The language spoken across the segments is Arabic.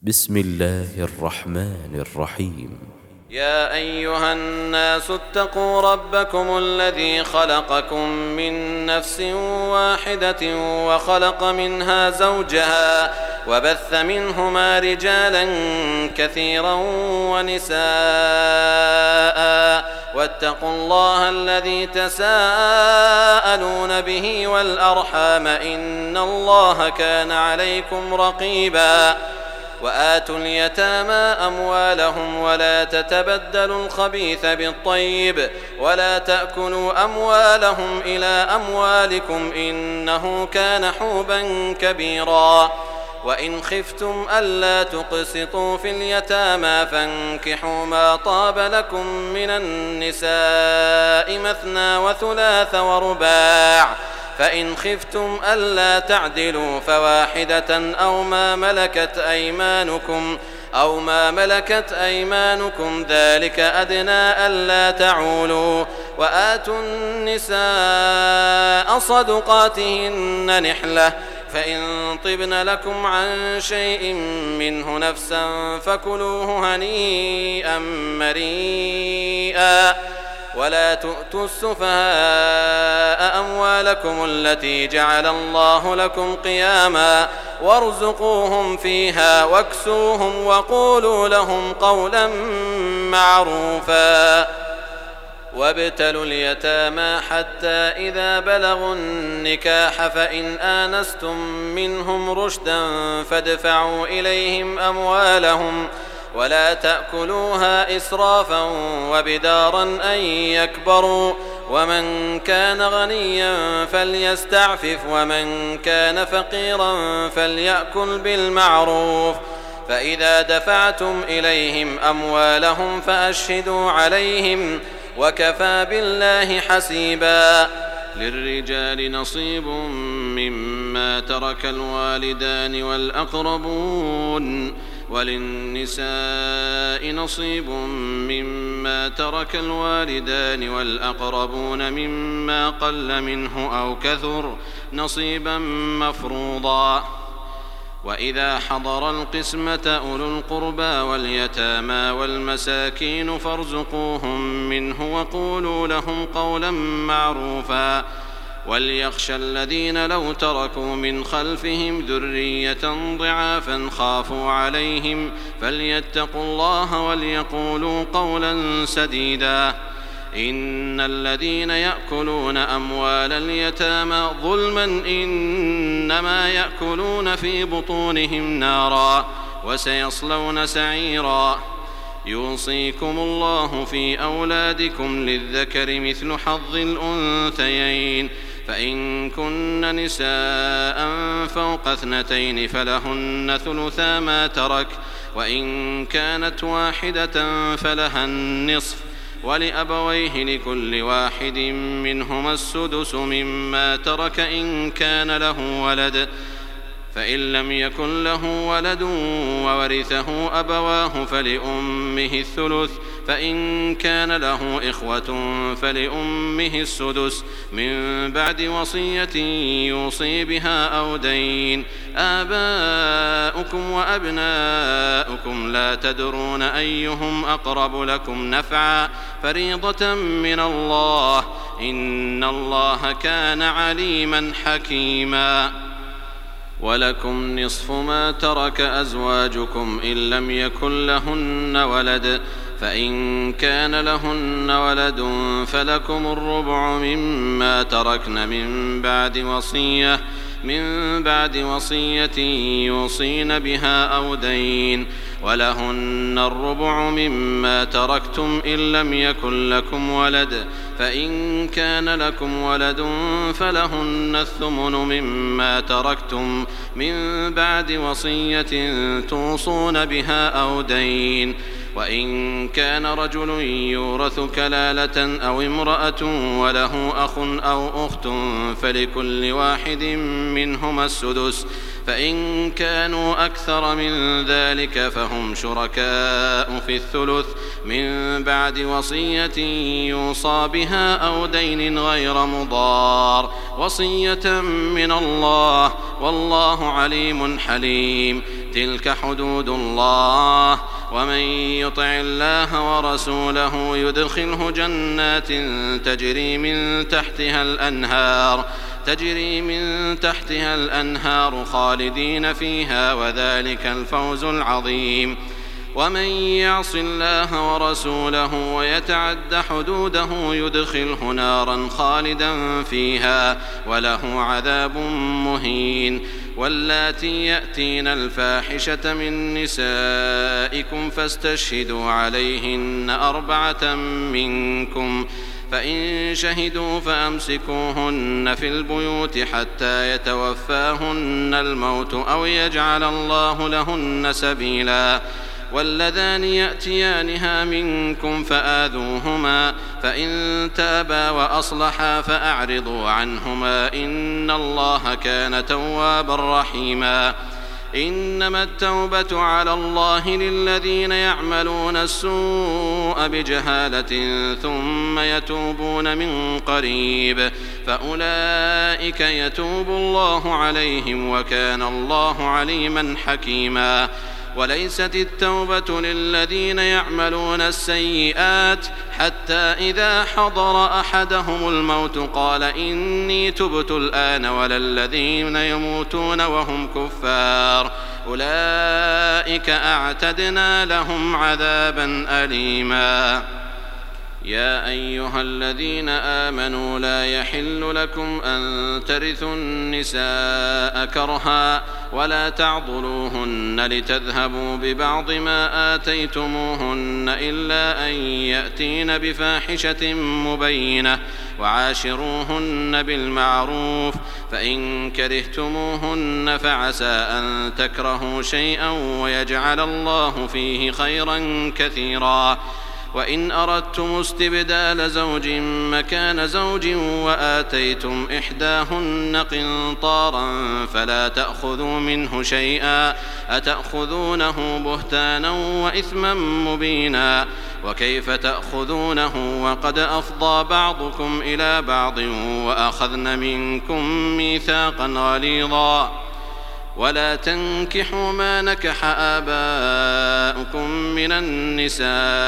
بسم الله الرحمن الرحيم. يا أيها الناس اتقوا ربكم الذي خلقكم من نفس واحدة وخلق منها زوجها وبث منهما رجالا كثيرا ونساء واتقوا الله الذي تساءلون به والأرحام إن الله كان عليكم رقيبا وآتوا اليتامى أموالهم ولا تتبدلوا الخبيث بالطيب ولا تأكلوا أموالهم إلى أموالكم إنه كان حوبا كبيرا وإن خفتم ألا تقسطوا في اليتامى فانكحوا ما طاب لكم من النساء مثنى وثلاث ورباع فإن خفتم ألا تعدلوا فواحدة أو ما ملكت أيمانكم ذلك أدنى ألا تعولوا وآتوا النساء صدقاتهن نحلة فإن طبن لكم عن شيء منه نفسا فكلوه هنيئا مريئا ولا تؤتوا السفهاء أموالكم التي جعل الله لكم قياما وارزقوهم فيها واكسوهم وقولوا لهم قولا معروفا وابتلوا اليتامى حتى إذا بلغوا النكاح فإن آنستم منهم رشدا فادفعوا إليهم أموالهم ولا تأكلوها إسرافا وبدارا أن يكبروا ومن كان غنيا فليستعفف ومن كان فقيرا فليأكل بالمعروف فإذا دفعتم إليهم أموالهم فأشهدوا عليهم وكفى بالله حسيبا للرجال نصيب مما ترك الوالدان والأقربون وللنساء نصيب مما ترك الوالدان والأقربون مما قل منه أو كثر نصيبا مفروضا وإذا حضر القسمة أولو القربى واليتامى والمساكين فارزقوهم منه وقولوا لهم قولا معروفا وليخشى الذين لو تركوا من خلفهم ذرية ضعافا خافوا عليهم فليتقوا الله وليقولوا قولا سديدا إن الذين يأكلون أموال اليتامى ظلما إنما يأكلون في بطونهم نارا وسيصلون سعيرا يوصيكم الله في أولادكم للذكر مثل حظ الأنثيين فإن كن نساء فوق 2 فلهن ثلثا ما ترك وإن كانت واحدة فلها النصف ولأبويه لكل واحد منهما السدس مما ترك إن كان له ولد فإن لم يكن له ولد وورثه أبواه فلأمه الثلث فإن كان له إخوة فلأمه السدس من بعد وصية يوصي بها أو دين آباؤكم وأبناؤكم لا تدرون أيهم أقرب لكم نفعا فريضة من الله إن الله كان عليما حكيما ولكم نصف ما ترك أزواجكم إن لم يكن لهن ولد فإن كان لهن ولد فلكم الربع مما تركن من بعد وصية يوصين بها أو دين ولهن الربع مما تركتم إن لم يكن لكم ولد فإن كان لكم ولد فلهن الثمن مما تركتم من بعد وصية توصون بها أو دين وإن كان رجل يورث كلالة أو امرأة وله أخ أو أخت فلكل واحد منهما السدس فإن كانوا أكثر من ذلك فهم شركاء في الثلث من بعد وصية يوصى بها أو دين غير مضار وصية من الله والله عليم حليم تلك حدود الله ومن يطع الله ورسوله يدخله جنات تجري من تحتها الأنهار خالدين فيها وذلك الفوز العظيم. ومن يعص الله ورسوله ويتعد حدوده يدخله نارا خالدا فيها وله عذاب مهين. واللاتي يأتين الفاحشة من نسائكم فاستشهدوا عليهن 4 منكم فإن شهدوا فأمسكوهن في البيوت حتى يتوفاهن الموت أو يجعل الله لهن سبيلا. واللذان يأتيانها منكم فآذوهما فإن تابا وأصلحا فأعرضوا عنهما إن الله كان توابا رحيما. إنما التوبة على الله للذين يعملون السوء بجهالة ثم يتوبون من قريب فأولئك يتوب الله عليهم وكان الله عليما حكيما. وليست التوبة للذين يعملون السيئات حتى إذا حضر أحدهم الموت قال إني تبت الآن ولا الذين يموتون وهم كفار أولئك أعتدنا لهم عذابا أليما. يا أيها الذين آمنوا لا يحل لكم أن ترثوا النساء كرها ولا تعضلوهن لتذهبوا ببعض ما آتيتموهن إلا أن يأتين بفاحشة مبينة وعاشروهن بالمعروف فإن كرهتموهن فعسى أن تكرهوا شيئا ويجعل الله فيه خيرا كثيرا. وإن أردتم استبدال زوج مكان زوج وآتيتم إحداهن قنطارا فلا تأخذوا منه شيئا أتأخذونه بهتانا وإثما مبينا. وكيف تأخذونه وقد أفضى بعضكم إلى بعض وأخذن منكم ميثاقا غليظا. ولا تنكحوا ما نكح آباؤكم من النساء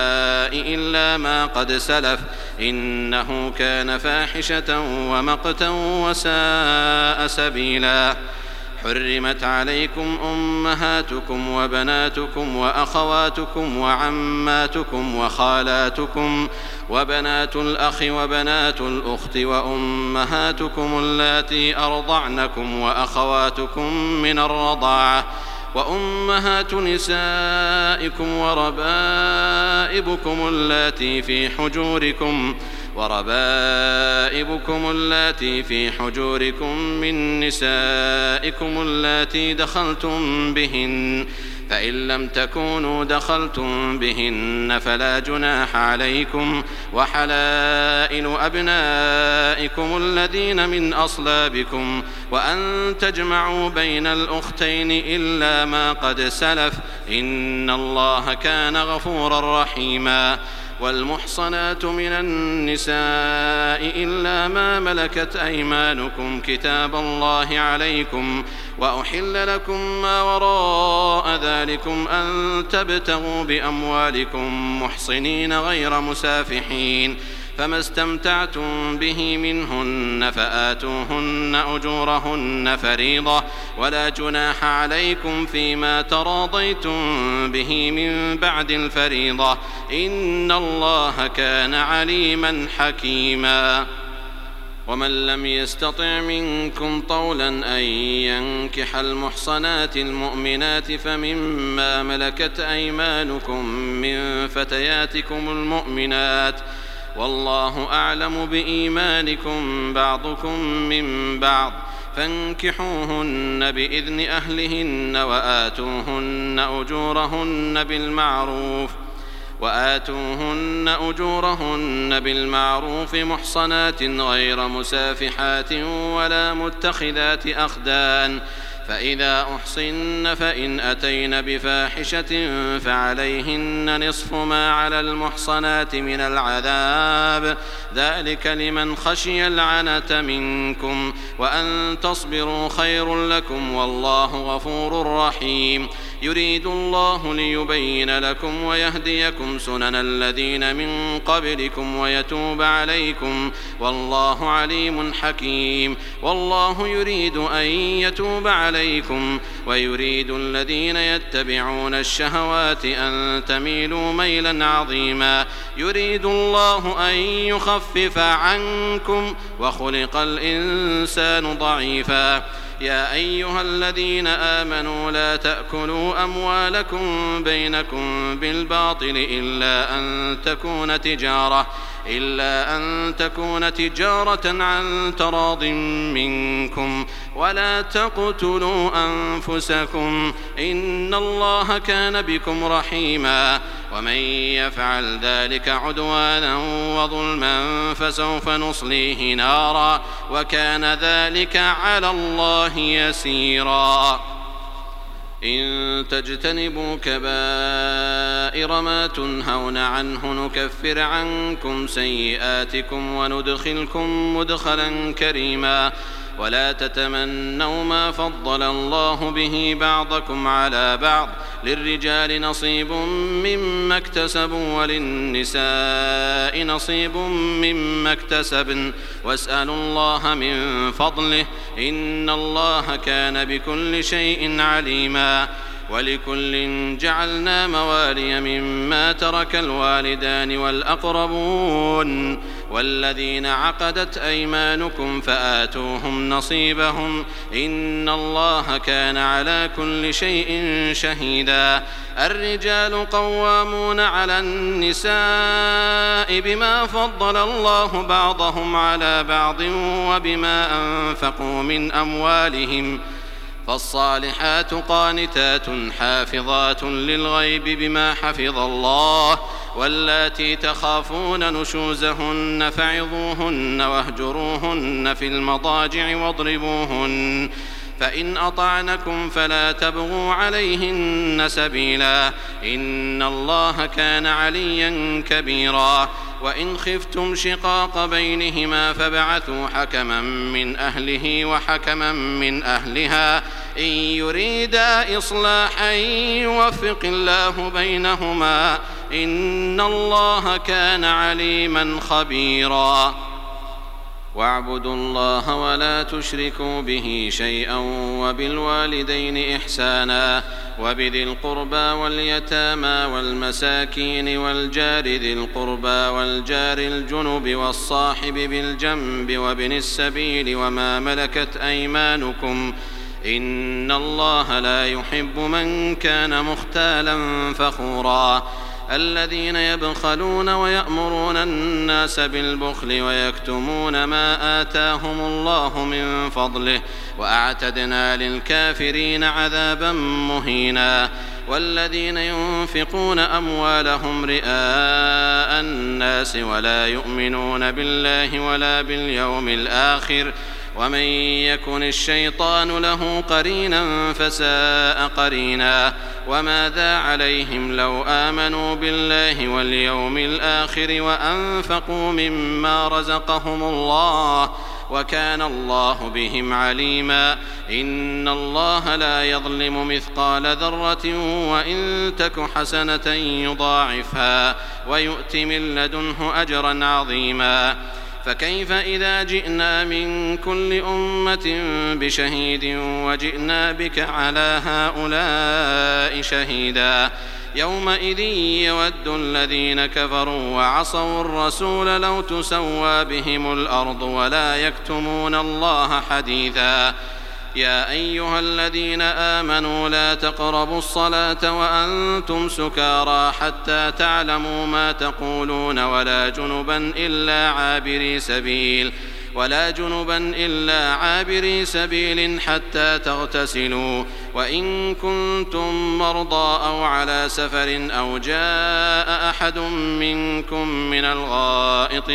إلا ما قد سلف إنه كان فاحشة ومقتا وساء سبيلا. حرمت عليكم أمهاتكم وبناتكم وأخواتكم وعماتكم وخالاتكم وبنات الأخ وبنات الأخت وأمهاتكم اللاتي أرضعنكم وأخواتكم من الرضاعة وأمهات نسائكم وربائبكم اللاتي في حجوركم من نسائكم اللاتي دخلتم بهن فإن لم تكونوا دخلتم بهن فلا جناح عليكم وحلائل أبنائكم الذين من أصلابكم وأن تجمعوا بين الأختين إلا ما قد سلف إن الله كان غفورا رحيما. والمحصنات من النساء إلا ما ملكت أيمانكم كتاب الله عليكم وأحل لكم ما وراء ذلكم أن تبتغوا بأموالكم محصنين غير مسافحين فما استمتعتم به منهن فآتوهن أجورهن فريضة ولا جناح عليكم فيما تراضيتم به من بعد الفريضة إن الله كان عليما حكيما. ومن لم يستطع منكم طولا أن ينكح المحصنات المؤمنات فمما ملكت أيمانكم من فتياتكم المؤمنات والله أعلم بإيمانكم بعضكم من بعض فانكحوهن بإذن أهلهن وآتوهن أجورهن بالمعروف محصنات غير مسافحات ولا متخذات أخدان فإذا أحصن فإن أتين بفاحشة فعليهن نصف ما على المحصنات من العذاب ذلك لمن خشي العنة منكم وأن تصبروا خير لكم والله غفور رحيم. يريد الله ليبين لكم ويهديكم سنن الذين من قبلكم ويتوب عليكم والله عليم حكيم والله يريد أن يتوب عليكم ويريد الذين يتبعون الشهوات أن تميلوا ميلا عظيما يريد الله أن يخفف عنكم وخلق الإنسان ضعيفا يا أيها الذين آمنوا لا تأكلوا أموالكم بينكم بالباطل إلا أن تكون تجارة عن تراض منكم ولا تقتلوا أنفسكم إن الله كان بكم رحيما ومن يفعل ذلك عدوانا وظلما فسوف نصليه نارا وكان ذلك على الله يسيرا إن تجتنبوا كبائر ما تنهون عنه نكفر عنكم سيئاتكم وندخلكم مدخلا كريما ولا تتمنوا ما فضل الله به بعضكم على بعض للرجال نصيب مما اكتسبوا وللنساء نصيب مما اكتسبن واسألوا الله من فضله إن الله كان بكل شيء عليما ولكل جعلنا موالي مما ترك الوالدان والأقربون والذين عقدت أيمانكم فآتوهم نصيبهم إن الله كان على كل شيء شهيدا الرجال قوامون على النساء بما فضل الله بعضهم على بعض وبما أنفقوا من أموالهم فالصالحات قانتات حافظات للغيب بما حفظ الله واللاتي تخافون نشوزهن فعظوهن واهجروهن في المضاجع واضربوهن فإن أطعنكم فلا تبغوا عليهن سبيلا إن الله كان عليا كبيرا وإن خفتم شقاق بينهما فابعثوا حكما من أهله وحكما من أهلها إن يريدا إصلاحا يوفق الله بينهما إن الله كان عليما خبيرا واعبدوا الله ولا تشركوا به شيئا وبالوالدين إحسانا وبذي القربى واليتامى والمساكين والجار ذي القربى والجار الجنب والصاحب بالجنب وابن السبيل وما ملكت أيمانكم إن الله لا يحب من كان مختالا فخورا الذين يبخلون ويأمرون الناس بالبخل ويكتمون ما آتاهم الله من فضله وأعتدنا للكافرين عذابا مهينا والذين ينفقون أموالهم رئاء الناس ولا يؤمنون بالله ولا باليوم الآخر ومن يكن الشيطان له قرينا فساء قرينا وماذا عليهم لو آمنوا بالله واليوم الآخر وأنفقوا مما رزقهم الله وكان الله بهم عليما إن الله لا يظلم مثقال ذرة وإن تك حسنة يضاعفها ويؤت من لدنه أجرا عظيما فكيف إذا جئنا من كل أمة بشهيد وجئنا بك على هؤلاء شهيدا يومئذ يود الذين كفروا وعصوا الرسول لو تسوى بهم الأرض ولا يكتمون الله حديثا يا أيها الذين آمنوا لا تقربوا الصلاة وأنتم سكارى حتى تعلموا ما تقولون ولا جنبا إلا عابري سبيل حتى تغتسلوا وإن كنتم مرضى أو على سفر أو جاء أحد منكم من الغائط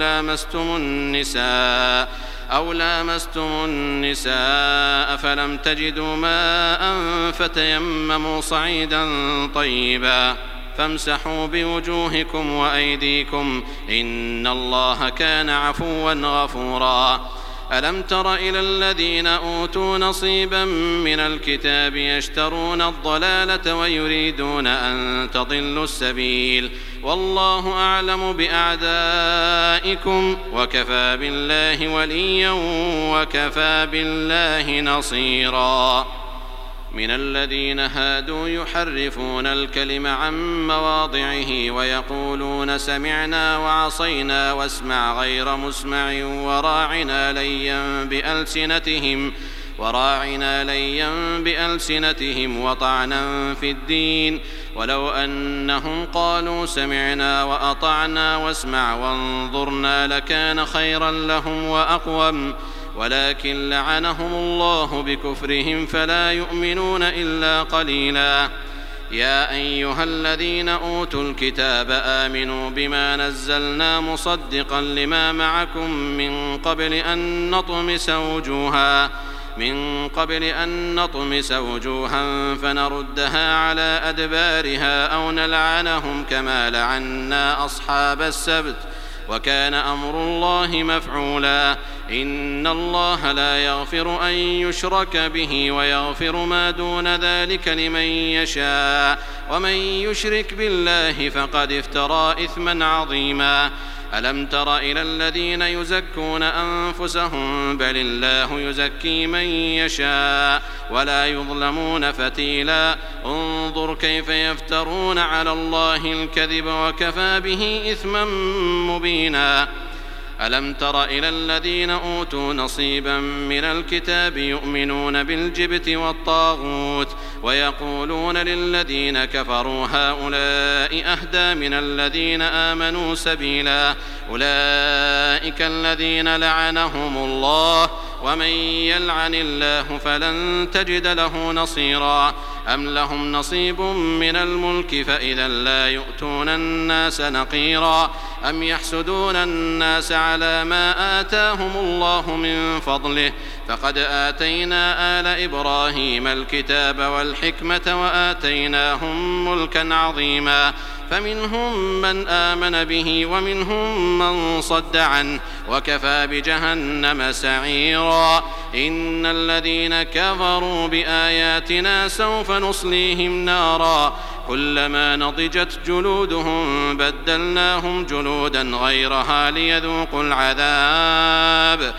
أو لامستم النساء فلم تجدوا ماء فتيمموا صعيدا طيبا فامسحوا بوجوهكم وأيديكم إن الله كان عفوا غفورا ألم تر إلى الذين أوتوا نصيبا من الكتاب يشترون الضلالة ويريدون أن تضلوا السبيل والله أعلم بأعدائكم وكفى بالله وليا وكفى بالله نصيرا. من الذين هادوا يحرفون الكلم عن مواضعه ويقولون سمعنا وعصينا واسمع غير مسمع وراعنا ليا بألسنتهم وطعنا في الدين ولو أنهم قالوا سمعنا وأطعنا واسمع وانظرنا لكان خيرا لهم وأقوم ولكن لعنهم الله بكفرهم فلا يؤمنون إلا قليلا. يا أيها الذين أوتوا الكتاب آمنوا بما نزلنا مصدقا لما معكم من قبل أن نطمس وجوها فنردها على أدبارها أو نلعنهم كما لعنا أصحاب السبت وكان أمر الله مفعولا. إن الله لا يغفر أن يشرك به ويغفر ما دون ذلك لمن يشاء ومن يشرك بالله فقد افترى إثما عظيما. ألم تر إلى الذين يزكون أنفسهم بل الله يزكي من يشاء ولا يظلمون فتيلا. انظر كيف يفترون على الله الكذب وكفى به إثما مبينا. ألم تر إلى الذين أوتوا نصيبا من الكتاب يؤمنون بالجبت والطاغوت ويقولون للذين كفروا هؤلاء أهدى من الذين آمنوا سبيلا. أولئك الذين لعنهم الله ومن يلعن الله فلن تجد له نصيرا. أم لهم نصيب من الملك فإذا لا يؤتون الناس نقيرا. أم يحسدون الناس على ما آتاهم الله من فضله فقد آتينا آل إبراهيم الكتاب والحكمة وآتيناهم ملكا عظيما. فمنهم من آمن به ومنهم من صد عنه وكفى بجهنم سعيرا. إن الذين كفروا بآياتنا سوف نصليهم نارا كلما نضجت جلودهم بدلناهم جلودا غيرها ليذوقوا العذاب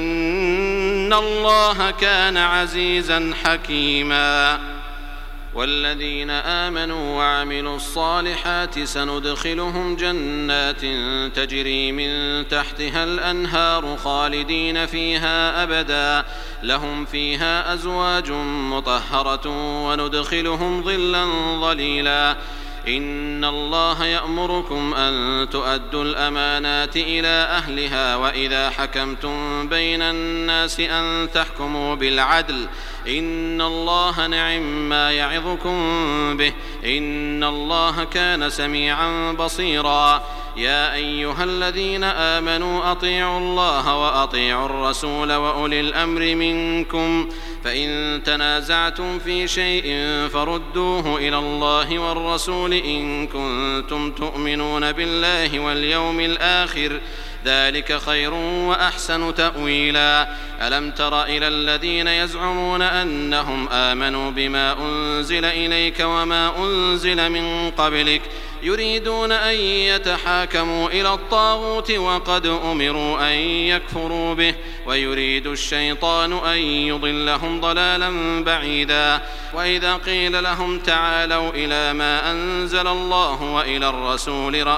إن الله كان عزيزا حكيما. والذين آمنوا وعملوا الصالحات سندخلهم جنات تجري من تحتها الأنهار خالدين فيها أبدا لهم فيها أزواج مطهرة وندخلهم ظلا ظليلا. إن الله يأمركم أن تؤدوا الأمانات إلى أهلها وإذا حكمتم بين الناس أن تحكموا بالعدل إن الله نعم ما يعظكم به إن الله كان سميعا بصيرا. يا أيها الذين آمنوا أطيعوا الله وأطيعوا الرسول وأولي الأمر منكم فإن تنازعتم في شيء فردوه إلى الله والرسول إن كنتم تؤمنون بالله واليوم الآخر ذلك خير وأحسن تأويلا. ألم تر إلى الذين يزعمون أنهم آمنوا بما أنزل إليك وما أنزل من قبلك يريدون أن يتحاكموا إلى الطاغوت وقد أمروا أن يكفروا به ويريد الشيطان أن يضلهم ضلالا بعيدا. وإذا قيل لهم تعالوا إلى ما أنزل الله وإلى الرسول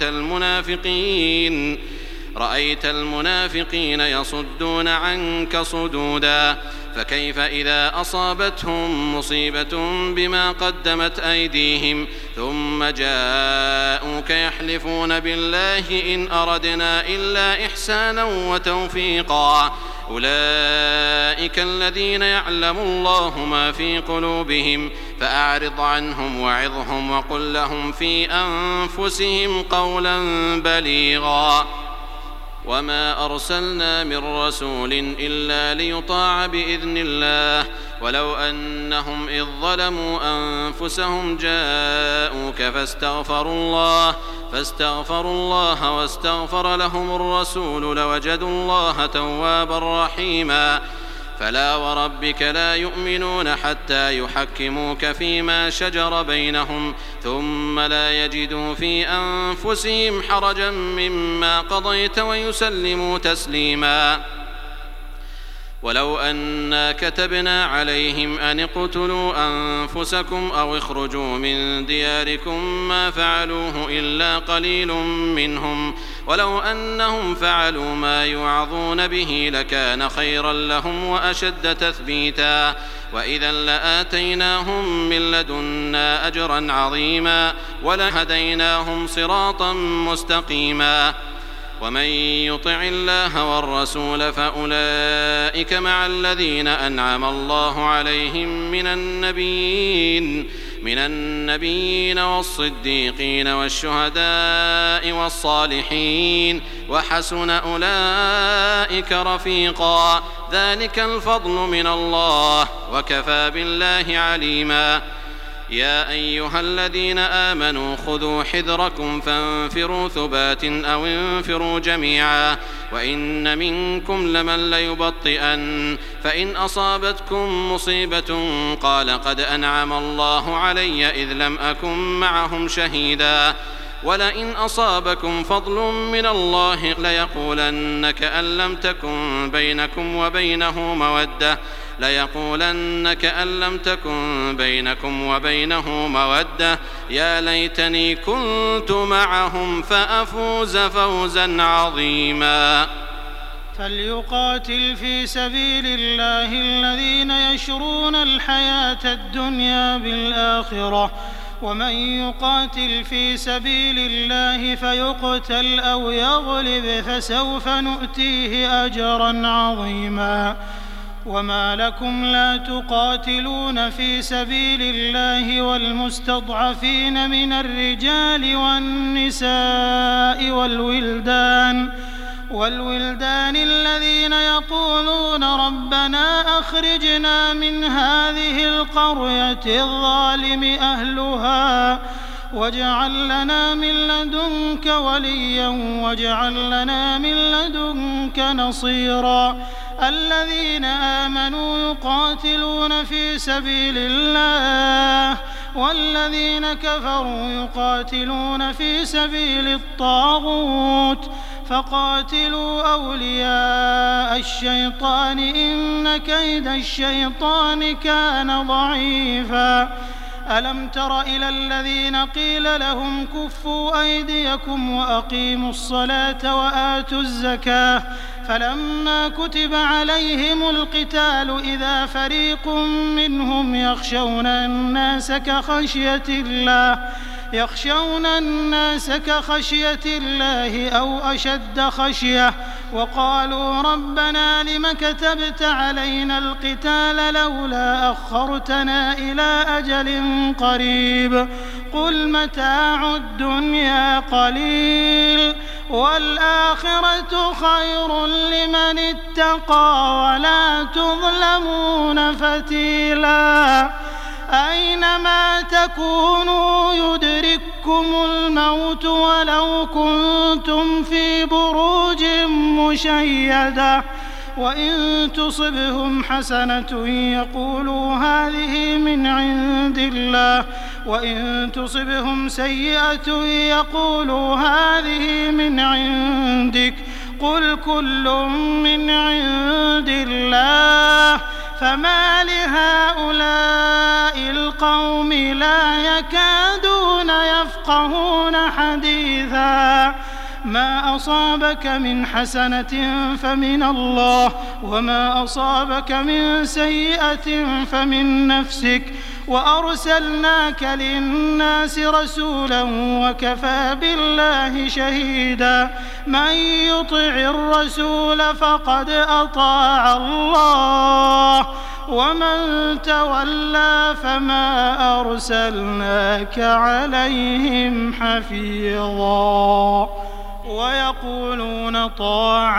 رأيت المنافقين يصدون عنك صدودا. فكيف إذا أصابتهم مصيبة بما قدمت أيديهم ثم جاءوك يحلفون بالله إن أردنا إلا إحسانا وتوفيقا أولئك الذين يعلم الله ما في قلوبهم فأعرض عنهم وعظهم وقل لهم في أنفسهم قولا بليغا. وما أرسلنا من رسول إلا ليطاع بإذن الله ولو أنهم إذ ظلموا أنفسهم جاءوك فاستغفروا الله واستغفر لهم الرسول لوجدوا الله توابا رحيما. فلا وربك لا يؤمنون حتى يحكموك فيما شجر بينهم ثم لا يجدوا في أنفسهم حرجا مما قضيت ويسلموا تسليما. ولو أنا كتبنا عليهم أن اقتلوا أنفسكم أو اخرجوا من دياركم ما فعلوه إلا قليل منهم ولو أنهم فعلوا ما يوعظون به لكان خيرا لهم وأشد تثبيتا وإذا لآتيناهم من لدنا أجرا عظيما ولهديناهم صراطا مستقيما. ومن يطع الله والرسول فأولئك مع الذين أنعم الله عليهم من النبيين والصديقين والشهداء والصالحين وحسن أولئك رفيقا. ذلك الفضل من الله وكفى بالله عليما. يا أيها الذين آمنوا خذوا حذركم فانفروا ثبات أو انفروا جميعا وإن منكم لمن ليبطئن فإن أصابتكم مصيبة قال قد أنعم الله علي إذ لم أكن معهم شهيدا ولئن أصابكم فضل من الله ليقولن كأن لم تكن بينكم وبينه مودة يا ليتني كنت معهم فأفوز فوزا عظيما. فليقاتل في سبيل الله الذين يشرون الحياة الدنيا بالآخرة ومن يقاتل في سبيل الله فيقتل أو يغلب فسوف نؤتيه أجرا عظيما. وما لكم لا تقاتلون في سبيل الله والمستضعفين من الرجال والنساء والولدان الذين يقولون ربنا أخرجنا من هذه القرية الظالم أهلها واجعل لنا من لدنك وليا واجعل لنا من لدنك نصيرا. الذين آمنوا يقاتلون في سبيل الله والذين كفروا يقاتلون في سبيل الطاغوت فقاتلوا أولياء الشيطان إن كيد الشيطان كان ضعيفا. ألم تر إلى الذين قيل لهم كفوا أيديكم وأقيموا الصلاة وآتوا الزكاة فلما كتب عليهم القتال إذا فريق منهم يخشون الناس كخشية الله أو أشد خشية وقالوا ربنا لم كتبت علينا القتال لولا أخرتنا إلى أجل قريب قل متاع الدنيا قليل والآخرة خير لمن اتقى ولا تظلمون فتيلا. أينما تكونوا يدرككم الموت ولو كنتم في بروج مشيدة وإن تصبهم حسنة يقولوا هذه من عند الله وإن تصبهم سيئة يقولوا هذه من عندك قل كل من عند الله فما لهؤلاء القوم لا يكادون يفقهون حديثا. ما أصابك من حسنة فمن الله وما أصابك من سيئة فمن نفسك وأرسلناك للناس رسولا وكفى بالله شهيدا. من يطع الرسول فقد أطاع الله ومن تولى فما أرسلناك عليهم حفيظا. ويقولون طاعة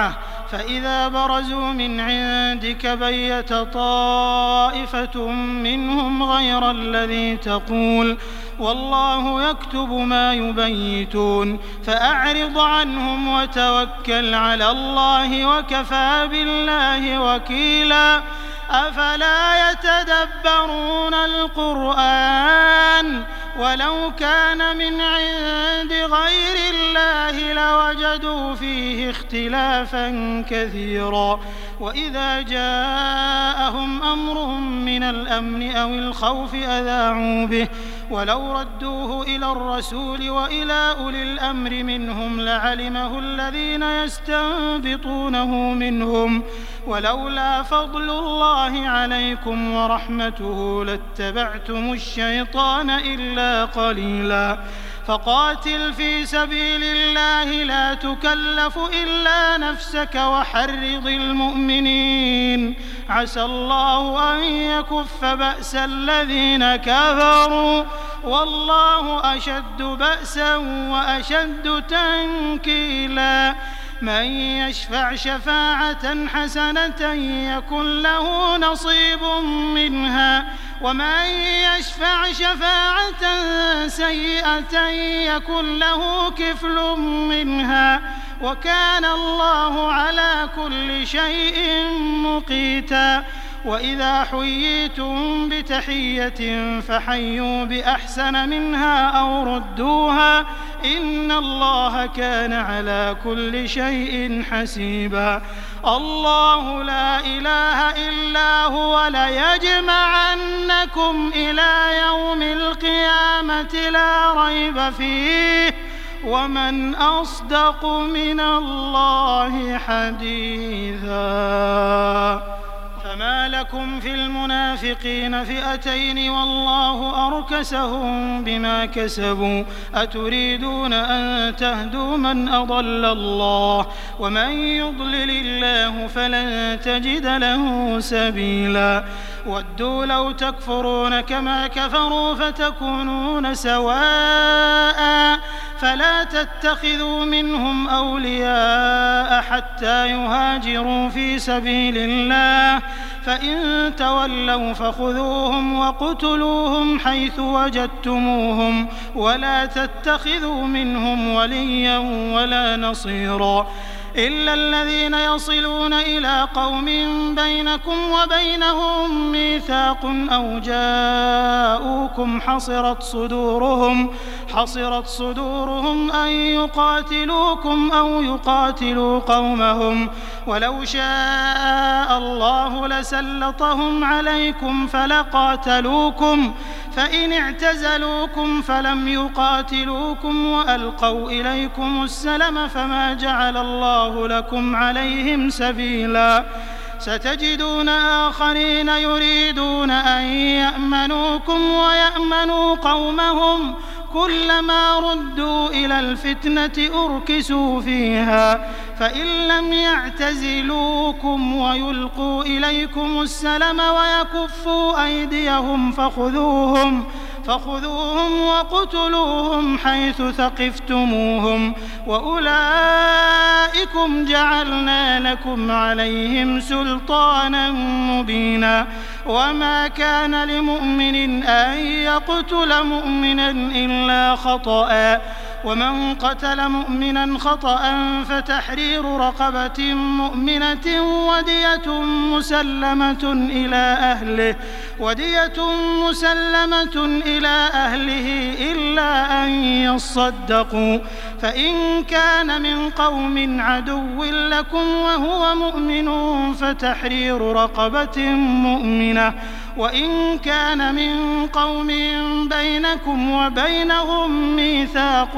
فإذا برزوا من عندك بيت طائفة منهم غير الذي تقول والله يكتب ما يبيتون فأعرض عنهم وتوكل على الله وكفى بالله وكيلا أفلا يتدبرون القرآن ولو كان من عند غير الله لوجدوا فيه اختلافا كثيرا وإذا جاءهم أمر من الأمن أو الخوف أذاعوا به ولو ردوه إلى الرسول وإلى أولي الأمر منهم لعلمه الذين يستنبطونه منهم ولولا فضل الله عليكم ورحمته لاتبعتم الشيطان إلا قليلا فقاتل في سبيل الله لا تكلف إلا نفسك وحرض المؤمنين عسى الله أن يكف بأس الذين كفروا والله أشد بأسا وأشد تنكيلا من يشفع شفاعة حسنة يكن له نصيب منها ومن يشفع شفاعة سيئة يكن له كفل منها وكان الله على كل شيء مقيتا وإذا حييتم بتحية فحيوا بأحسن منها أو ردوها إن الله كان على كل شيء حسيبا الله لا إله إلا هو ليجمعنكم إلى يوم القيامة لا ريب فيه ومن أصدق من الله حديثا فما لكم في المنافقين فئتين والله أركسهم بما كسبوا أتريدون أن تهدوا من أضل الله ومن يضلل الله فلن تجد له سبيلا ودوا لو تكفرون كما كفروا فتكونون سواء فلا تتخذوا منهم أولياء حتى يهاجروا في سبيل الله فإن تولوا فخذوهم وقتلوهم حيث وجدتموهم ولا تتخذوا منهم وليا ولا نصيرا إلا الذين يصلون إلى قوم بينكم وبينهم ميثاق أو جاءوكم حصرت صدورهم أن يقاتلوكم أو يقاتلوا قومهم ولو شاء الله لسلطهم عليكم فلقاتلوكم فإن اعتزلوكم فلم يقاتلوكم وألقوا إليكم السلم فما جعل الله لكم عليهم سبيلا ستجدون آخرين يريدون أن يأمنوكم ويأمنوا قومهم كلما ردوا إلى الفتنة أركسوا فيها فإن لم يعتزلوكم ويلقوا إليكم السلم ويكفوا أيديهم فخذوهم وقتلوهم حيث ثقفتموهم وأولئكم جعلنا لكم عليهم سلطانا مبينا وما كان لمؤمن أن يقتل مؤمنا إلا خطأ ومن قتل مؤمنا خطأ فتحرير رقبة مؤمنة ودية مسلمة إلى أهله إلا أن يصدقوا فإن كان من قوم عدو لكم وهو مؤمن فتحرير رقبة مؤمنة وإن كان من قوم بينكم وبينهم ميثاق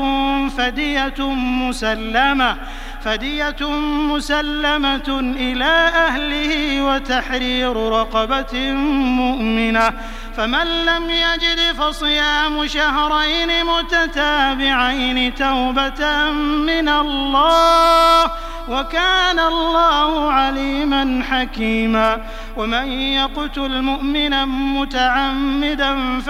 فدية مسلمة إلى أهله وتحرير رقبة مؤمنة فمن لم يجد فصيام شهرين متتابعين توبة من الله وكان الله عليما حكيما ومن يقتل مؤمنا متعمدا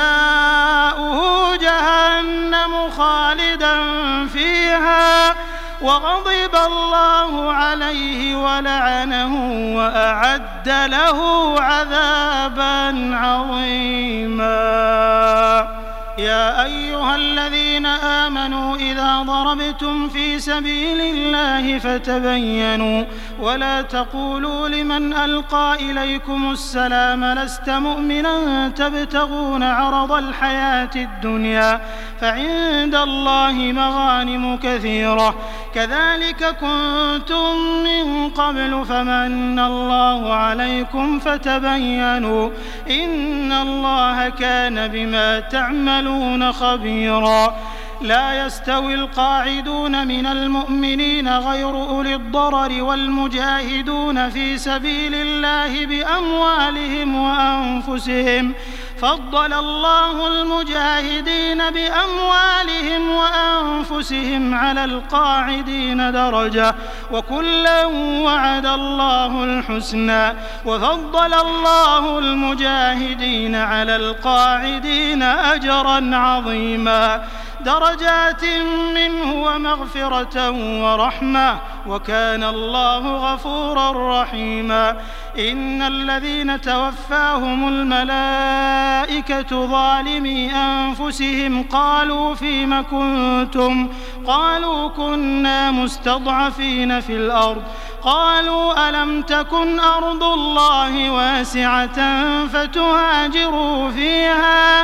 فجزاؤه جهنم خالدا فيها وغضب الله عليه ولعنه وأعد له عذابا عظيما. يا أيها الذين آمنوا إذا ضربتم في سبيل الله فتبينوا ولا تقولوا لمن ألقى إليكم السلام لست مؤمنا تبتغون عرض الحياة الدنيا فعند الله مغانم كثيرة كذلك كنتم من قبل فمن الله عليكم فتبينوا إن الله كان بما تعملون خبيرا. لا يستوي القاعدون من المؤمنين غير أولي الضرر والمجاهدون في سبيل الله بأموالهم وأنفسهم فضل الله المجاهدين بأموالهم وأنفسهم على القاعدين درجة وكلا وعد الله الحسنى وفضل الله المجاهدين على القاعدين أجرا عظيما درجات منه ومغفرة ورحمة وكان الله غفورا رحيما. إن الذين توفاهم الملائكة ظالمي أنفسهم قالوا فيم كنتم قالوا كنا مستضعفين في الأرض قالوا ألم تكن أرض الله واسعة فتهاجروا فيها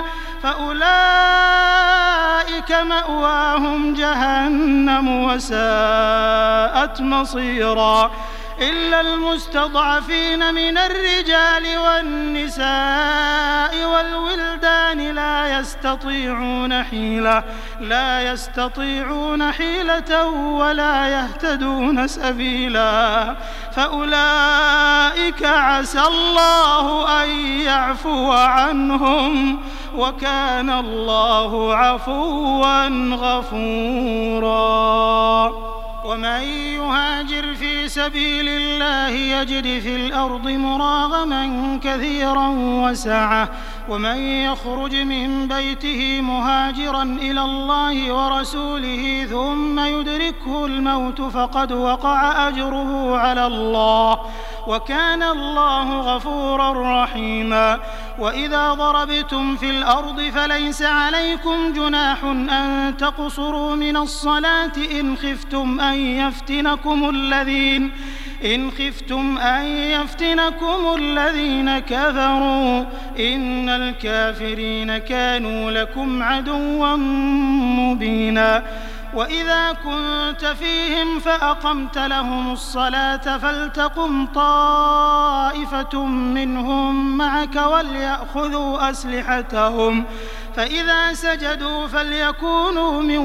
فأولئك مأواهم جهنم وساءت مصيرا. إلا المستضعفين من الرجال والنساء والولدان لا يستطيعون حيلة ولا يهتدون سبيلا فأولئك عسى الله أن يعفو عنهم وكان الله عفوا غفورا. ومن يهاجر في سبيل الله يجد في الأرض مراغما كثيرا وسعة ومن يخرج من بيته مهاجرا إلى الله ورسوله ثم يدركه الموت فقد وقع أجره على الله وكان الله غفورا رحيما. وإذا ضربتم في الأرض فليس عليكم جناح أن تقصروا من الصلاة إن خفتم أن يفتنكم الذين كفروا إن الكافرين كانوا لكم عدوا مبينا. وإذا كنت فيهم فأقمت لهم الصلاة فلتقم طائفة منهم معك وليأخذوا أسلحتهم فإذا سجدوا فليكونوا من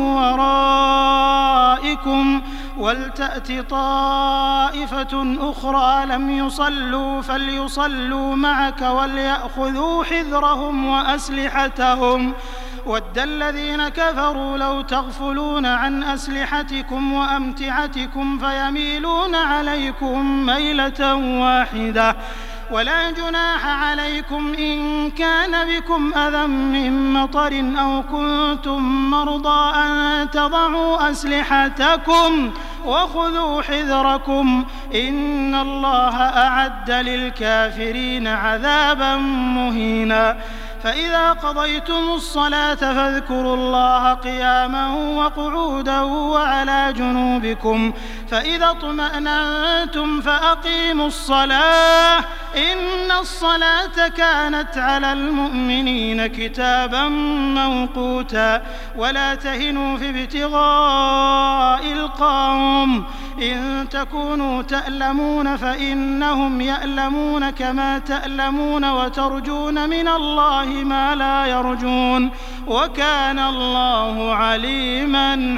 ورائكم ولتأت طائفة أخرى لم يصلوا فليصلوا معك وليأخذوا حذرهم وأسلحتهم ود الذين كفروا لو تغفلون عن أسلحتكم وأمتعتكم فيميلون عليكم ميلة واحدة ولا جناح عليكم إن كان بكم أذى من مطر أو كنتم مرضى أن تضعوا أسلحتكم وخذوا حذركم إن الله أعد للكافرين عذابا مهينا. فإذا قضيتم الصلاة فاذكروا الله قياما وقعودا وعلى جنوبكم فإذا اطمأننتم فأقيموا الصلاة إن الصلاة كانت على المؤمنين كتابا موقوتا. ولا تهنوا في ابتغاء القوم إن تكونوا تألمون فإنهم يألمون كما تألمون وترجون من الله ما لا يرجون وكان الله عليما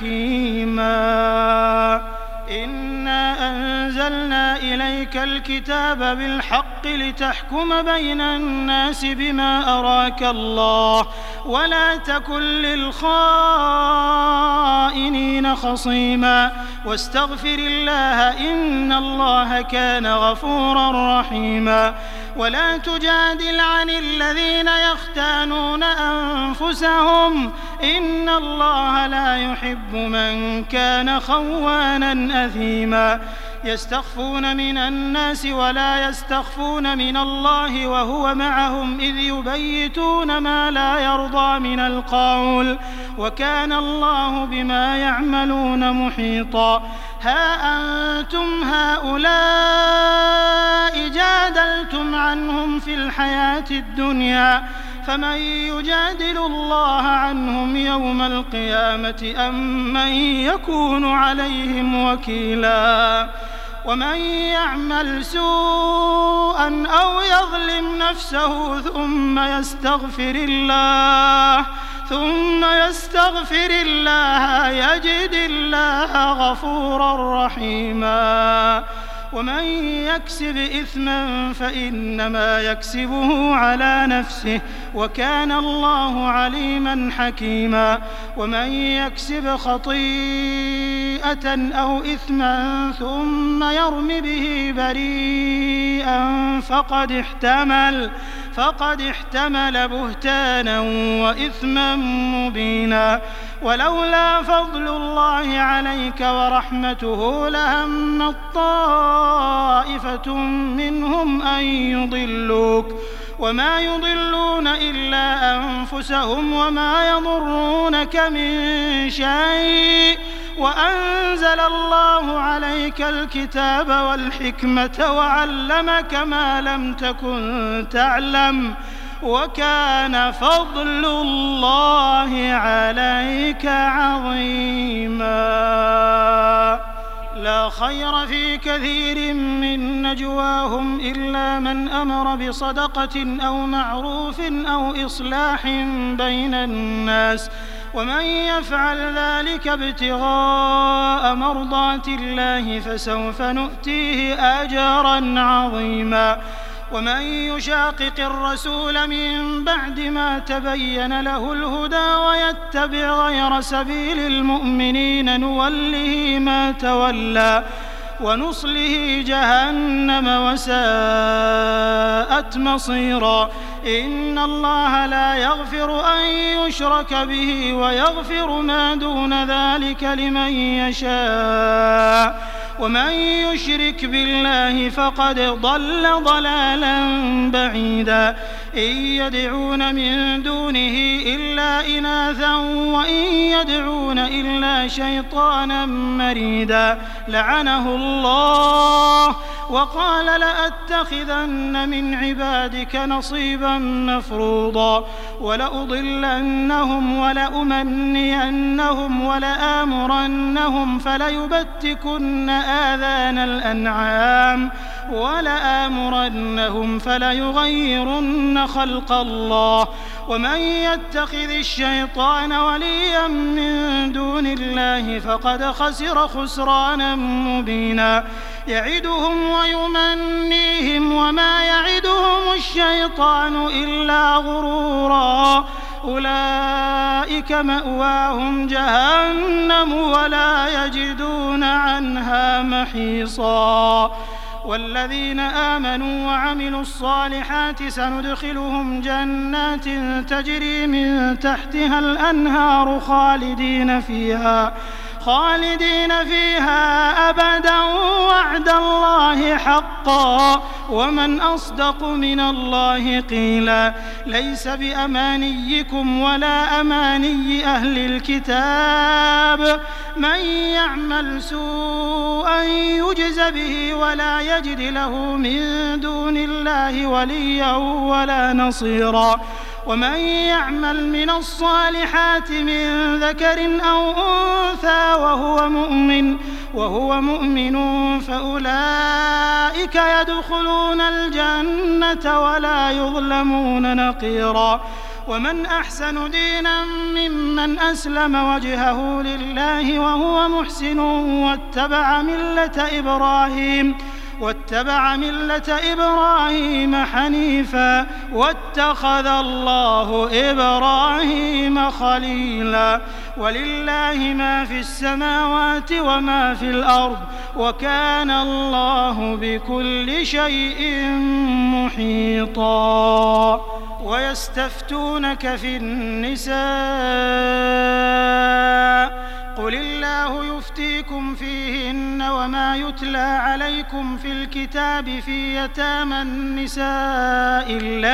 حكيما. إنا أنزلنا إليك الكتاب بالحق لتحكم بين الناس بما أراك الله ولا تكن للخائنين خصيما واستغفر الله إن الله كان غفورا رحيما. ولا تجادل عن الذين يختانون أنفسهم إن الله لا يحب من كان خوانا أثيما يستخفون من الناس ولا يستخفون من الله وهو معهم إذ يبيتون ما لا يرضى من القول وكان الله بما يعملون محيطا ها أنتم هؤلاء جادلتم عنهم في الحياة الدنيا فمن يجادل الله عنهم يوم القيامة أم من يكون عليهم وكيلا ومن يعمل سوءا أو يظلم نفسه ثم يستغفر الله يجد الله غفورا رحيما ومن يكسب إثما فإنما يكسبه على نفسه وكان الله عليما حكيما ومن يكسب خطيئة أو إثما ثم يرم به بريئا فقد احتمل بهتانا وإثما مبينا ولولا فضل الله عليك ورحمته لهم طائفة منهم أن يضلوك وما يضلون إلا أنفسهم وما يضرونك من شيء وأنزل الله عليك الكتاب والحكمة وعلمك ما لم تكن تعلم وكان فضل الله عليك عظيما لا خير في كثير من نجواهم إلا من أمر بصدقة أو معروف أو إصلاح بين الناس ومن يفعل ذلك ابتغاء مرضات الله فسوف نؤتيه أجرا عظيما ومن يشاقق الرسول من بعد ما تبين له الهدى ويتبع غير سبيل المؤمنين نوله ما تولى ونصله جهنم وساءت مصيرا إن الله لا يغفر أن يشرك به ويغفر ما دون ذلك لمن يشاء ومن يشرك بالله فقد ضل ضلالا بعيدا إن يدعون من دونه إلا إناثا وإن يدعون إلا شيطانا مريدا لعنه الله وقال لأتخذن من عبادك نصيبا مفروضا ولأضلنهم ولأمنينهم ولآمرنهم فليبتكن آذان الأنعام ولآمرنهم فليغيرن خلق الله ومن يتخذ الشيطان وليا من دون الله فقد خسر خسرانا مبينا يعدهم ويمنيهم وما يعدهم الشيطان إلا غرورا أولئك مأواهم جهنم ولا يجدون عنها محيصا والذين آمنوا وعملوا الصالحات سندخلهم جنات تجري من تحتها الأنهار خالدين فيها أبدا وعد الله حقا ومن أصدق من الله قيلا ليس بأمانيكم ولا أماني أهل الكتاب من يعمل سوءا يجز به ولا يجد له من دون الله وليا ولا نصيرا ومن يعمل من الصالحات من ذكر أو أنثى وهو مؤمن فأولئك يدخلون الجنة ولا يظلمون نقيرا ومن أحسن دينا ممن أسلم وجهه واتبع ملة إبراهيم حنيفا واتخذ الله إبراهيم خليلا ولله ما في السماوات وما في الأرض وكان الله بكل شيء محيطا. ويستفتونك في النساء قل الله يفتيكم فيهن وما يتلى عليكم في الكتاب في يتامى النساء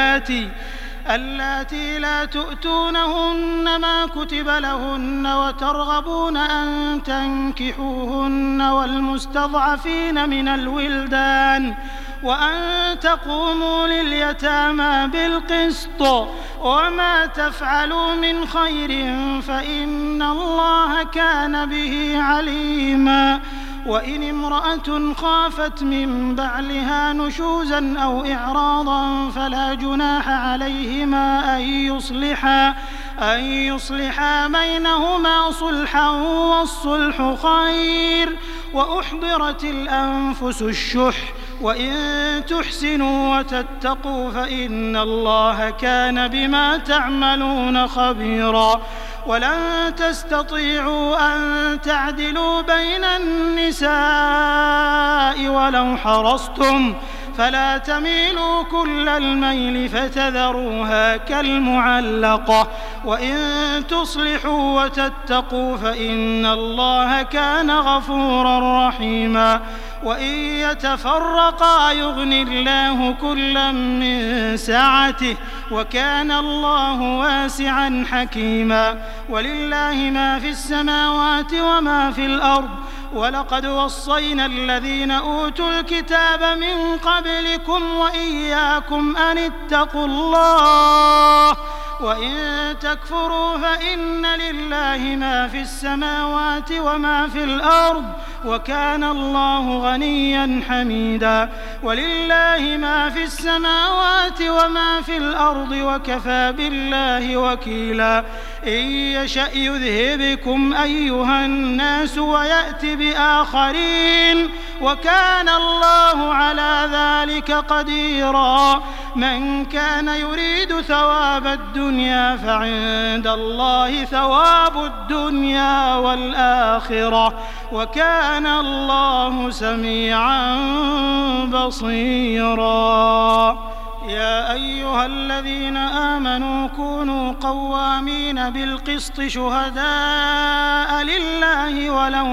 اللاتي لا تؤتونهن ما كتب لهن وترغبون أن تنكحوهن والمستضعفين من الولدان وأن تقوموا لليتامى بالقسط وما تفعلوا من خير فإن الله كان به عليما. وإن امرأة خافت من بعلها نشوزا أو إعراضا فلا جناح عليهما أن يصلحا بينهما صلحا والصلح خير. وأحضرت الأنفس الشح وإن تحسنوا وتتقوا فإن الله كان بما تعملون خبيرا. ولن تستطيعوا أن تعدلوا بين النساء ولو حرصتم فلا تميلوا كل الميل فتذروها كالمعلقة. وإن تصلحوا وتتقوا فإن الله كان غفورا رحيما. وإن يتفرقا يغن الله كلا من سعته وكان الله واسعا حكيما. ولله ما في السماوات وما في الأرض ولقد وصينا الذين أوتوا الكتاب من قبلكم وإياكم أن اتقوا الله وإن تكفروا فإن لله ما في السماوات وما في الأرض وكان الله غنيا حميدا. ولله ما في السماوات وما في الأرض وكفى بالله وكيلا. إن يشأ يذهبكم أيها الناس ويأت بآخرين وكان الله على ذلك قديرا. من كان يريد ثواب الدنيا فعند الله ثواب الدنيا والآخرة وكان الله سميعا بصيرا. يا أيها الذين آمنوا كونوا قوامين بالقسط شهداء لله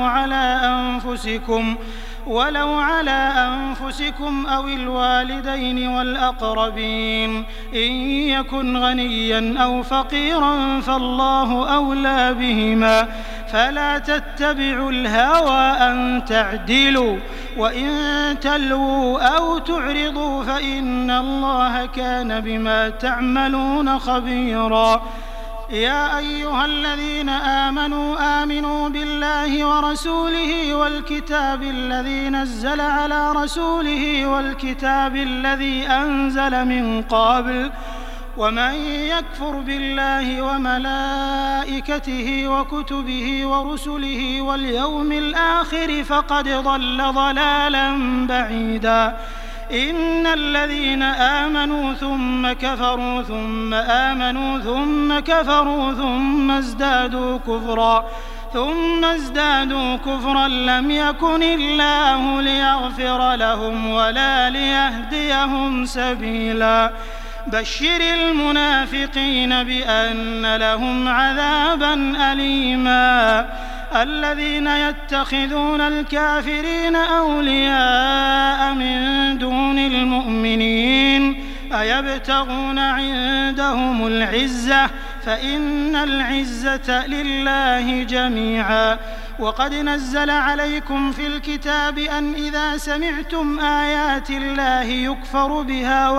ولو على أنفسكم أو الوالدين والأقربين إن يكن غنيا أو فقيرا فالله أولى بهما فلا تتبعوا الهوى أن تعدلوا وإن تلووا أو تعرضوا فإن الله كان بما تعملون خبيرا. يا أيها الذين آمنوا بالله ورسوله والكتاب الذي نزل على رسوله والكتاب الذي أنزل من قبل ومن يكفر بالله وملائكته وكتبه ورسله واليوم الآخر فقد ضل ضلالا بعيدا. إن الذين آمنوا ثم كفروا ثم آمنوا ثم كفروا ثم ازدادوا كفرا لم يكن الله ليغفر لهم ولا ليهديهم سبيلا. بشر المنافقين بأن لهم عذابا أليما. الذين يتخذون الكافرين أولياء من دون المؤمنين أيبتغون عندهم العزة فإن العزة لله جميعا. وقد نزل عليكم في الكتاب أن إذا سمعتم آيات الله يكفر بها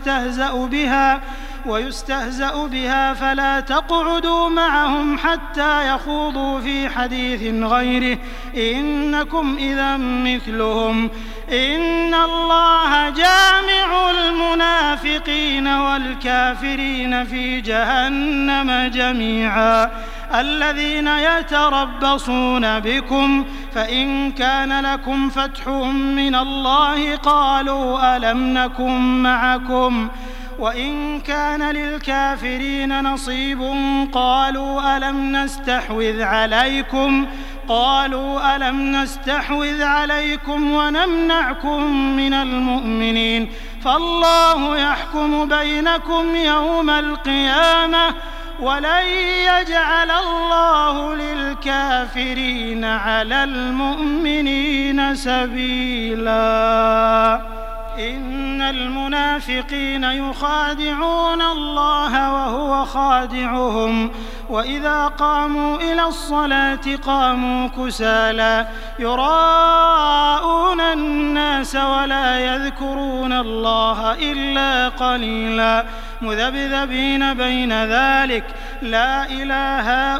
ويستهزأ بها فلا تقعدوا معهم حتى يخوضوا في حديث غيره إنكم إذا مثلهم إن الله جامع المنافقين والكافرين في جهنم جميعا. الذين يتربصون بكم فإن كان لكم فتح من الله قالوا ألم نكن معكم وإن كان للكافرين نصيب قالوا ألم نستحوذ عليكم ونمنعكم من المؤمنين فالله يحكم بينكم يوم القيامة ولن يجعل الله للكافرين على المؤمنين سبيلا إن المنافقين يخادعون الله وهو خادعهم وإذا قاموا إلى الصلاة قاموا كسالى يراءون الناس ولا يذكرون الله إلا قليلا مذبذبين بين ذلك لا إله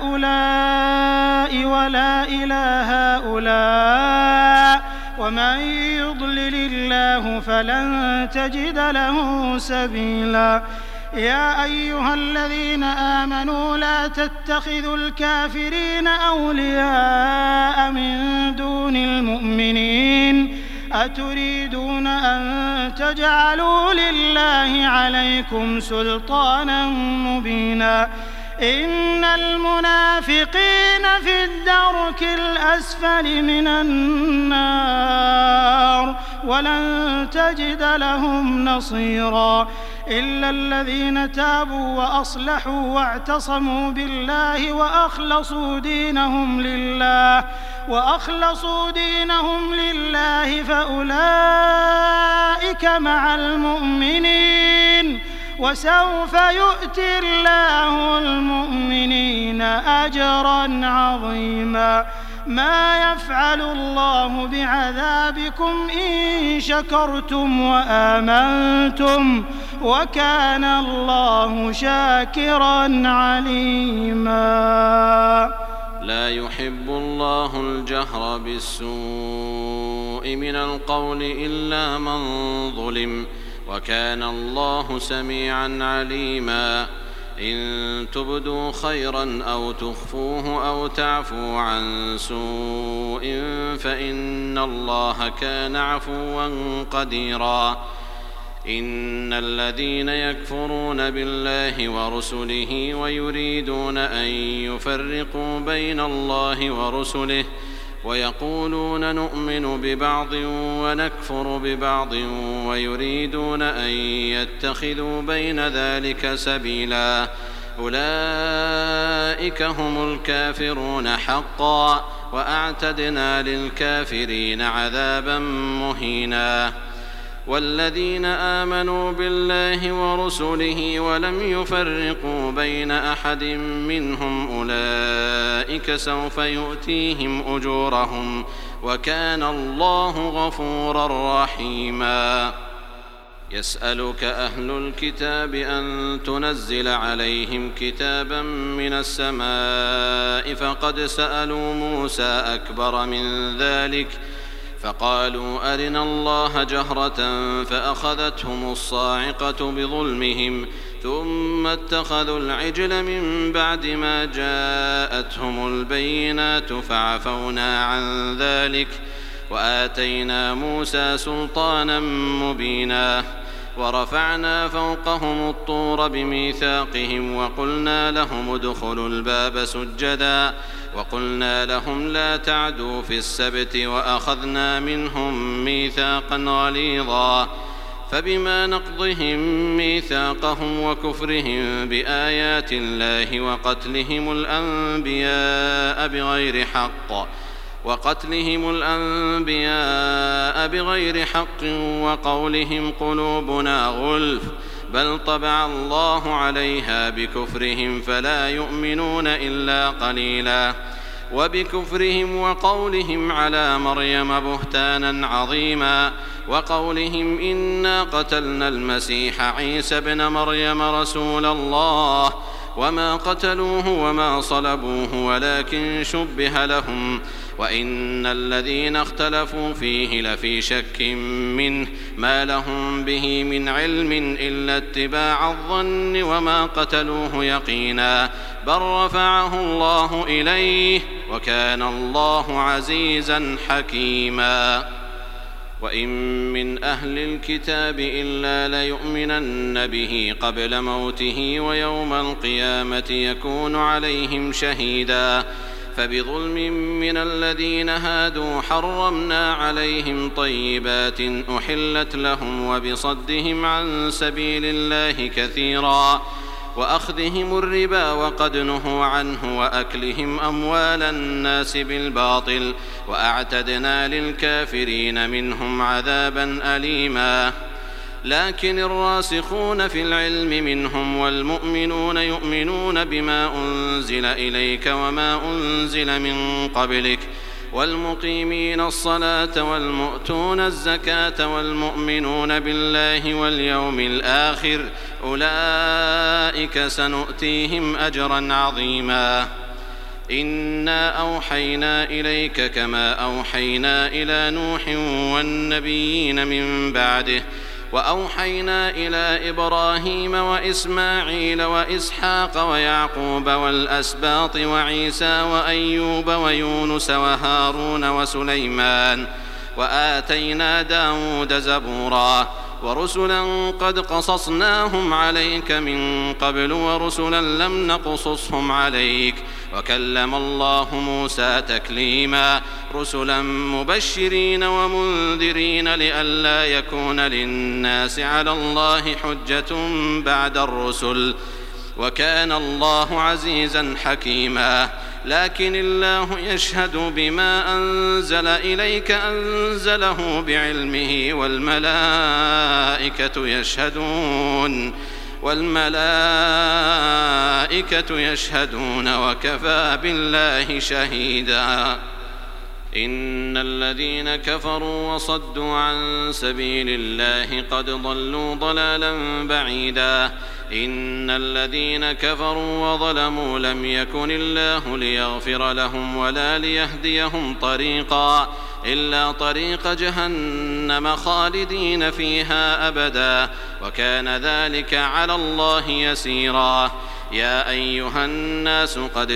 هؤلاء ولا إله هؤلاء ومن يضلل الله فلن تجد له سبيلا يا أيها الذين آمنوا لا تتخذوا الكافرين أولياء من دون المؤمنين أتريدون أن تجعلوا لله عليكم سلطانا مبينا إن المنافقين في الدرك الأسفل من النار ولن تجد لهم نصيرا إلا الذين تابوا وأصلحوا واعتصموا بالله وأخلصوا دينهم لله فأولئك مع المؤمنين وسوف يؤتي الله المؤمنين أجرا عظيما ما يفعل الله بعذابكم إن شكرتم وآمنتم وكان الله شاكرا عليما لا يحب الله الجهر بالسوء من القول إلا من ظلم وكان الله سميعا عليما إن تبدوا خيرا أو تخفوه أو تعفوا عن سوء فإن الله كان عفوا قديرا إن الذين يكفرون بالله ورسله ويريدون أن يفرقوا بين الله ورسله ويقولون نؤمن ببعض ونكفر ببعض ويريدون أن يتخذوا بين ذلك سبيلا أولئك هم الكافرون حقا وأعتدنا للكافرين عذابا مهينا والذين آمنوا بالله ورسله ولم يفرقوا بين أحد منهم أولئك سوف يؤتيهم أجورهم وكان الله غفورا رحيما يسألك أهل الكتاب أن تنزل عليهم كتابا من السماء فقد سألوا موسى أكبر من ذلك فقالوا أرنا الله جهرة فأخذتهم الصاعقة بظلمهم ثم اتخذوا العجل من بعد ما جاءتهم البينات فعفونا عن ذلك وآتينا موسى سلطانا مبينا ورفعنا فوقهم الطور بميثاقهم وقلنا لهم ادخلوا الباب سجدا وقلنا لهم لا تعدوا في السبت وأخذنا منهم ميثاقا غليظا فبما نقضهم ميثاقهم وكفرهم بآيات الله وقتلهم الأنبياء بغير حق وقولهم قلوبنا غلف بل طبع الله عليها بكفرهم فلا يؤمنون إلا قليلا وبكفرهم وقولهم على مريم بهتانا عظيما وقولهم إنا قتلنا المسيح عيسى ابن مريم رسول الله وما قتلوه وما صلبوه ولكن شبه لهم وإن الذين اختلفوا فيه لفي شك منه ما لهم به من علم إلا اتباع الظن وما قتلوه يقينا بل رفعه الله إليه وكان الله عزيزا حكيما وإن من أهل الكتاب إلا ليؤمنن به قبل موته ويوم القيامة يكون عليهم شهيدا فبظلم من الذين هادوا حرمنا عليهم طيبات أحلت لهم وبصدهم عن سبيل الله كثيرا وأخذهم الربا وقد نهوا عنه وأكلهم أموال الناس بالباطل وأعتدنا للكافرين منهم عذابا أليما لكن الراسخون في العلم منهم والمؤمنون يؤمنون بما أنزل إليك وما أنزل من قبلك والمقيمين الصلاة والمؤتون الزكاة والمؤمنون بالله واليوم الآخر أولئك سنؤتيهم أجرا عظيما إنا أوحينا إليك كما أوحينا إلى نوح والنبيين من بعده وأوحينا إلى إبراهيم وإسماعيل وإسحاق ويعقوب والأسباط وعيسى وأيوب ويونس وهارون وسليمان وآتينا داود زبورا ورسلا قد قصصناهم عليك من قبل ورسلا لم نقصصهم عليك وكلم الله موسى تكليما رسلا مبشرين ومنذرين لئلا يكون للناس على الله حجة بعد الرسل وكان الله عزيزا حكيما لكن الله يشهد بما أنزل إليك أنزله بعلمه والملائكة يشهدون وكفى بالله شهيدا إن الذين كفروا وصدوا عن سبيل الله قد ضلوا ضلالا بعيدا إن الذين كفروا وظلموا لم يكن الله ليغفر لهم ولا ليهديهم طريقا إلا طريق جهنم خالدين فيها أبدا وكان ذلك على الله يسيرا يا أيها الناس قد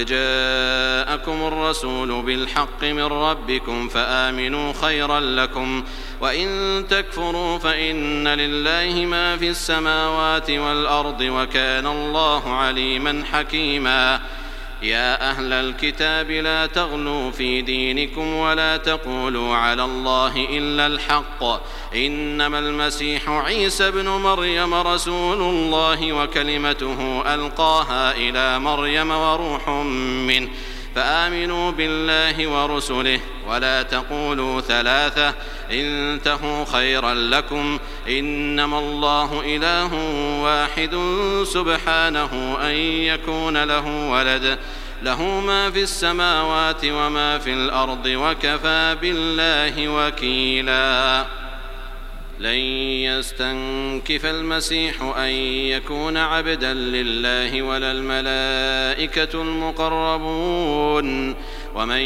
جاءكم الرسول بالحق من ربكم فآمنوا خيرا لكم وإن تكفروا فإن لله ما في السماوات والأرض وكان الله عليما حكيما يا أهل الكتاب لا تغلوا في دينكم ولا تقولوا على الله إلا الحق إنما المسيح عيسى بن مريم رسول الله وكلمته ألقاها إلى مريم وروح منه فآمنوا بالله ورسله ولا تقولوا ثلاثة انتهوا خيرا لكم إنما الله إله واحد سبحانه أن يكون له ولد له ما في السماوات وما في الأرض وكفى بالله وكيلا لن يستنكف المسيح أن يكون عبدا لله ولا الملائكة المقربون ومن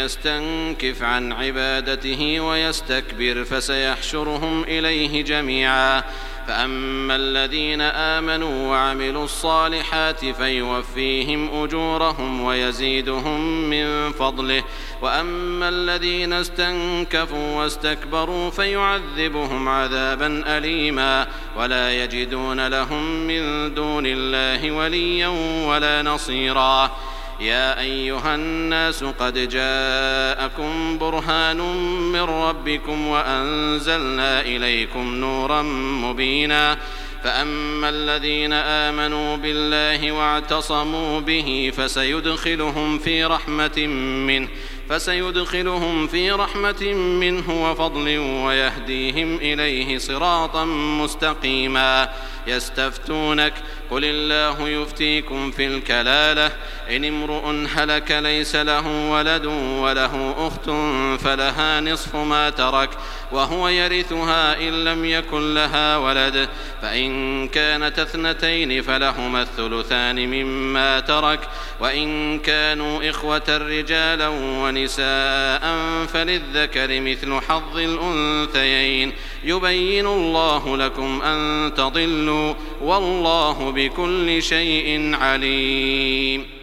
يستنكف عن عبادته ويستكبر فسيحشرهم إليه جميعا فأما الذين آمنوا وعملوا الصالحات فيوفيهم أجورهم ويزيدهم من فضله وأما الذين استنكفوا واستكبروا فيعذبهم عذابا أليما ولا يجدون لهم من دون الله وليا ولا نصيرا يا أيها الناس قد جاءكم برهان من ربكم وأنزلنا إليكم نورا مبينا فأما الذين آمنوا بالله واعتصموا به فسيدخلهم في رحمة منه وفضل ويهديهم إليه صراطا مستقيما يستفتونك قل الله يفتيكم في الكلالة إن امرؤ هلك ليس له ولد وله أخت فلها نصف ما ترك وهو يرثها إن لم يكن لها ولد فإن كانت اثنتين فلهما الثلثان مما ترك وإن كانوا إخوة رجالا ونساء ونساء فللذكر مثل حظ الأنثيين يبين الله لكم أن تضلوا والله بكل شيء عليم.